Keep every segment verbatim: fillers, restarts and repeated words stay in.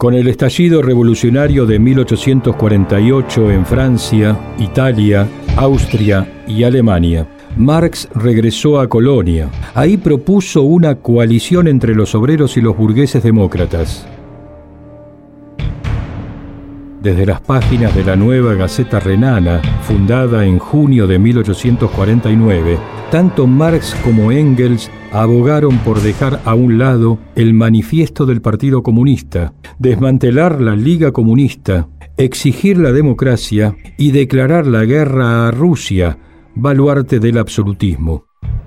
Con el estallido revolucionario de mil ochocientos cuarenta y ocho en Francia, Italia, Austria y Alemania, Marx regresó a Colonia. Ahí propuso una coalición entre los obreros y los burgueses demócratas. Desde las páginas de la nueva Gaceta Renana, fundada en junio de mil ochocientos cuarenta y nueve, tanto Marx como Engels abogaron por dejar a un lado el manifiesto del Partido Comunista, desmantelar la Liga Comunista, exigir la democracia y declarar la guerra a Rusia, baluarte del absolutismo.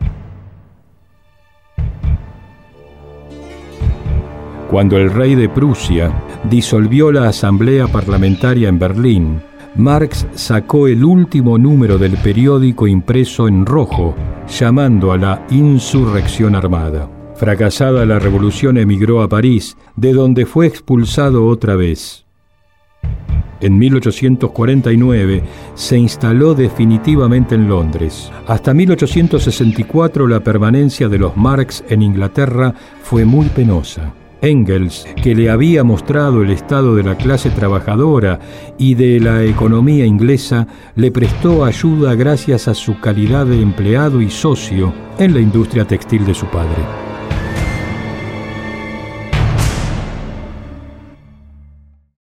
Cuando el rey de Prusia disolvió la asamblea parlamentaria en Berlín, Marx sacó el último número del periódico impreso en rojo, llamando a la insurrección armada. Fracasada la revolución, emigró a París, de donde fue expulsado otra vez. En mil ochocientos cuarenta y nueve se instaló definitivamente en Londres. Hasta mil ochocientos sesenta y cuatro la permanencia de los Marx en Inglaterra fue muy penosa. Engels, que le había mostrado el estado de la clase trabajadora y de la economía inglesa, le prestó ayuda gracias a su calidad de empleado y socio en la industria textil de su padre.